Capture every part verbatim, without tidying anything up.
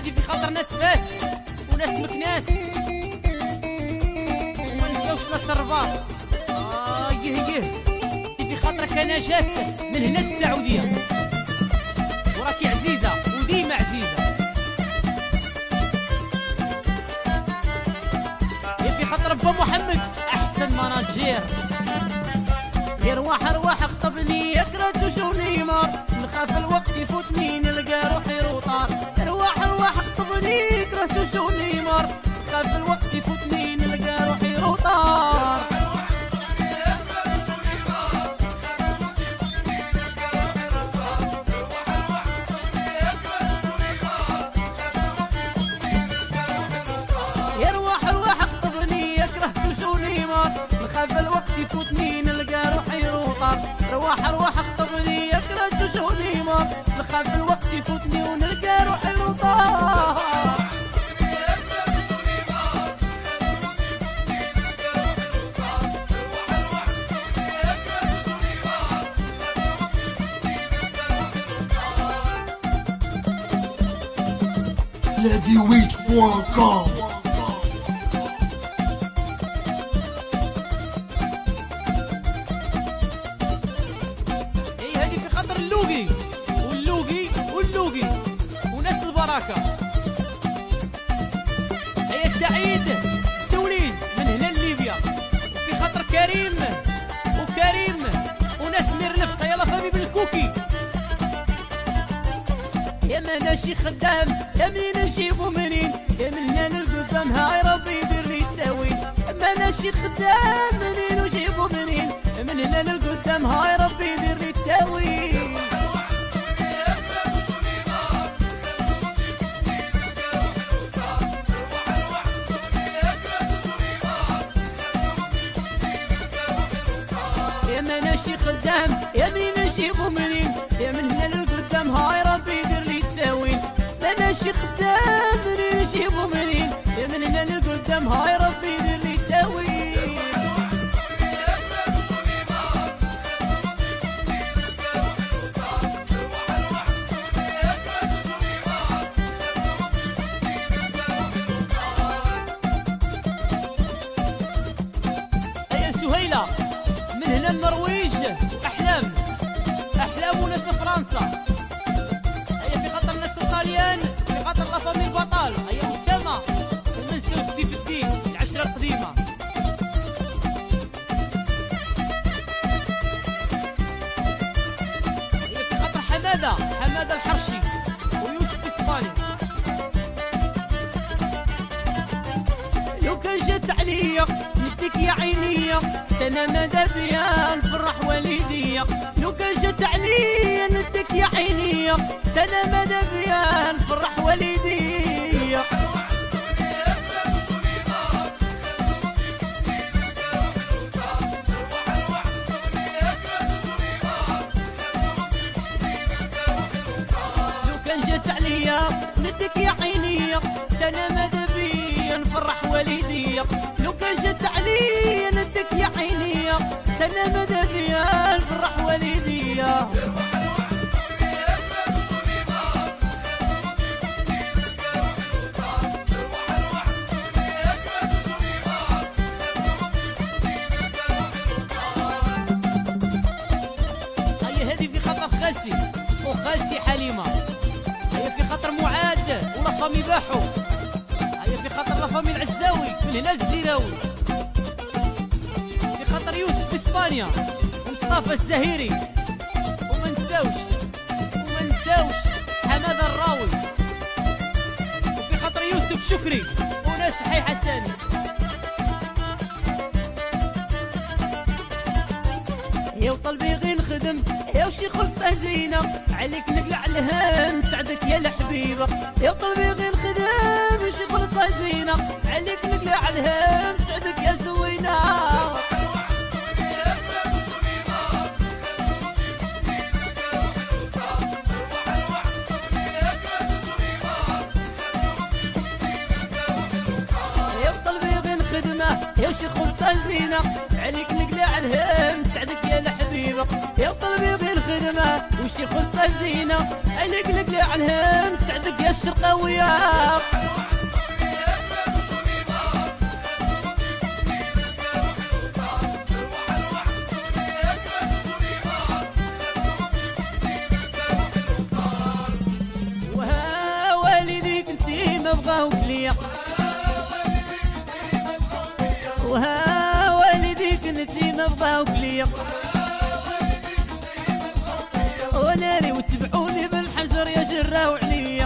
هادي في خاطر ناس فاس وناس مكناس وما نساوش ناس الرباط. اه يه يه في خاطرك انا جات من هنا السعوديه وراكي عزيزه وديما عزيزه. يا في خاطر با محمد احسن مناجير. يا رواح رواح خطبني يكرهت وشوني مار نخاف الوقت يفوتني نلقى روحي روطار. رواح رواح خطبني يكرهت وشوني مار نخاف الوقت يفوتني نلقى روحي روطار. يا رواح رواح خطبني يكرهت وشوني مار نخاف الوقت يفوتني نلقى روحي روطار. رواح رواح خطبني يكرهت وشوني مار نخاف الوقت يفوتني ونلقى روحي روطار. لادي ويت بوان كوم. اي هادي في خاطر اللوقي واللوقي واللوقي وناس البركه. هيا سعيد توليز من هنا ليبيا في خاطر كريم وكريم وناس ميرلفت. يلا فامي بالكوكي. يا ماناشي خدام يا منين نجيبو منين يا من هنا للقدام هاي ربي يدير لي تساوين. ماناشي خدام منين نجيبو منين من هنا للقدام هاي ربي يدير لي تساوين. يا ماناشي خدام يا منين نجيبو منين يا من هنا للقدام هاي ربي يدير لي تساوين. ماناشي خدام منين نجيبو منين يا من هنا للقدام هاي ربي يدير لي تساوين. هيا سهيله من هنا النرويج احلام احلام وناس فرنسا. هيا في خاطر ناس الطاليان في خاطر لا فامي البطال. هيا اسامه وما نساوش سيف الدين العشره القديمه. هيا في خاطر حماده حماده الحرشي ويوسف اسباني. لو كان جات عليا نديك يا عينيا سنة مدى بيا نفرح والديا. لو كان جات عليا نديك يا عينيا سنة مدى بيا نفرح والديا. لو كان جات عليا نديك يا عينيا سنة مدى بيا نفرح والديا. لو كان جات عليا نديك يا عينيا سنة مدى بيا نفرح والديا. هيا هادي في خاطر خالتي وخالتي حليمه. هيا في خاطر معاد ولا فامي باحو. هيا في خاطر لا فامي العزاوي من هنا للزيراوي. في خاطر يوسف اسبانيا ومصطفى الزهيري وما نساوش وما نساوش حماده الراوي. وفي خاطر يوسف شكري وناس الحي حساني. يا وطلبي غير نخدم يا وشي خلصه زينه عليك نقلع الهم سعدك يا الحبيبه. يا وطلبي غير نخدم وشي خلصه زينه عليك نقلع الهم سعدك يا زوينه. يا وطلبي غير نخدمه يا وشي خلصه زينه عليك نقلع الهم سعدك يا الحبيبه. يا وطلبي غير الخدمة وشي خلصة زينة عليك لك لي عليهم سعدك يا الشرقاوية وها والديك انتي ما بغاوك ليا وها والديك انتي ما بغاوك ليا وناري وتبعوني بالحجر يا جراو عليا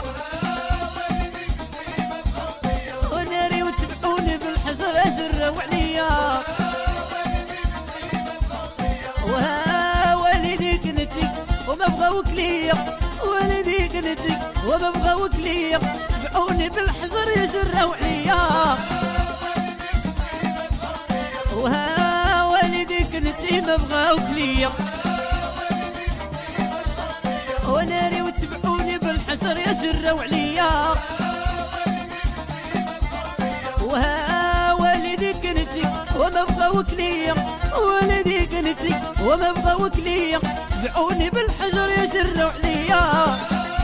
وناري وتبعوني بالحجر يا جراو عليا وها والديك انتي وما بغاوك ليا والديك انتي وما بغاوك ليا تبعوني بالحجر يا جراو عليا وها والديك انتي ما بغاوك ليا وناري وتبعوني بالحجر يا جراو عليا وها والديك انتي وما بغاوك ليا والديك انتي وما بغاوك ليا تبعوني بالحجر يا جراو عليا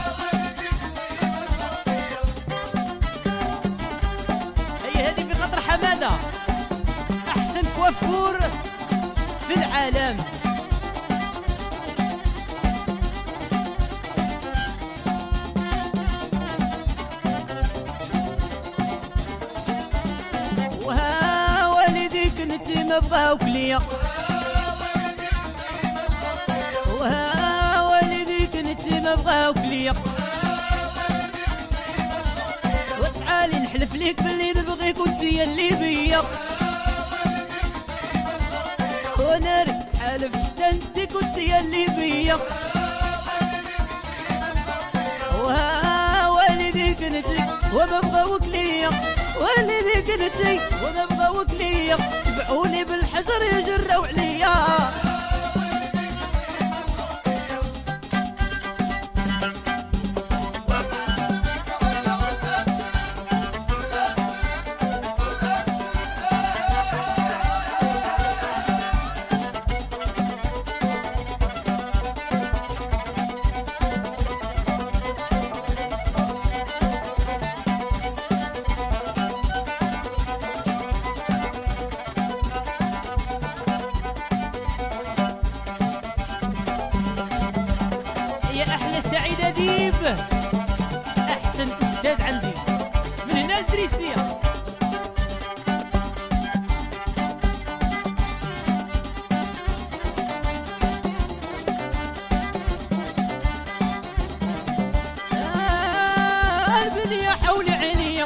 هي هذه في خاطر حماده احسن كوافور في العالم وها والديك انتي ما بغاوك ليا وها والديك انتي ما بغاوك ليا وتعالي نحلف ليك باللي نبغيك وانتي اللي بيا وناري حالف تنديك وانتي اللي بيا وها والديك انتي وما بغاوك ليا والديك انتي وما بغاوك ليا تبعوني بالحجر يا جراو عليا يا احلى سعيد اديب احسن استاذ عندي من هنا الدريسيه آه البنيه حولي عينيا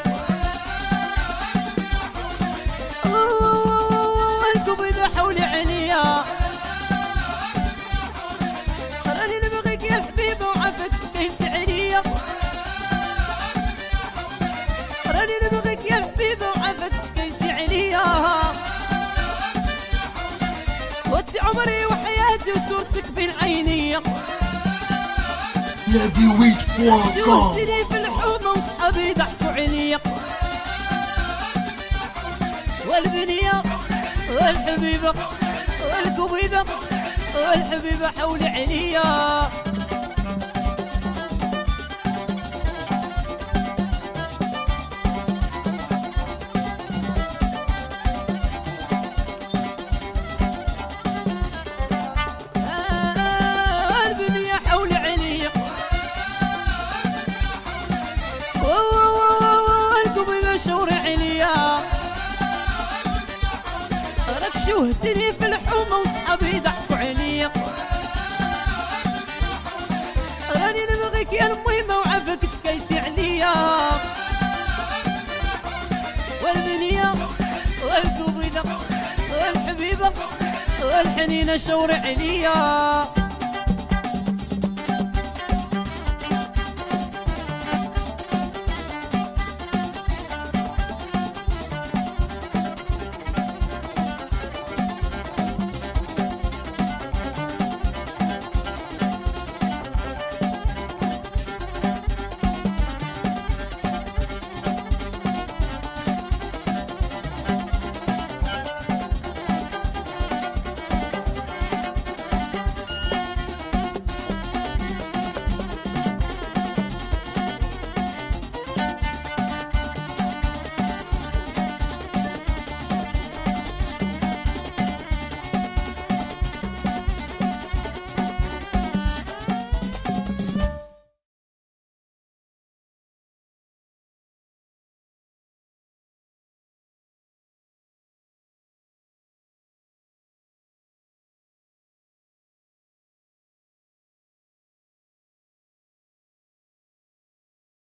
والكبيضه حولي عينيا راني نبغيك يا حبيبه وعافاك تكيسي عليا وانتي عمري وحياتي وصورتك بين عينيا نادي ويت بوان كوم شوفتيني في الحومه وصحابي ضحكوا عليا والبنيه والحبيبه والكبيبه والحبيبه حولي عليا شوهتني في الحومه وصحابي ضحكوا عليا راني نبغيك يا المهمه وعافاك تكيسي عليا والبنيه والكبيده والحبيبه والحنينه شوري عليا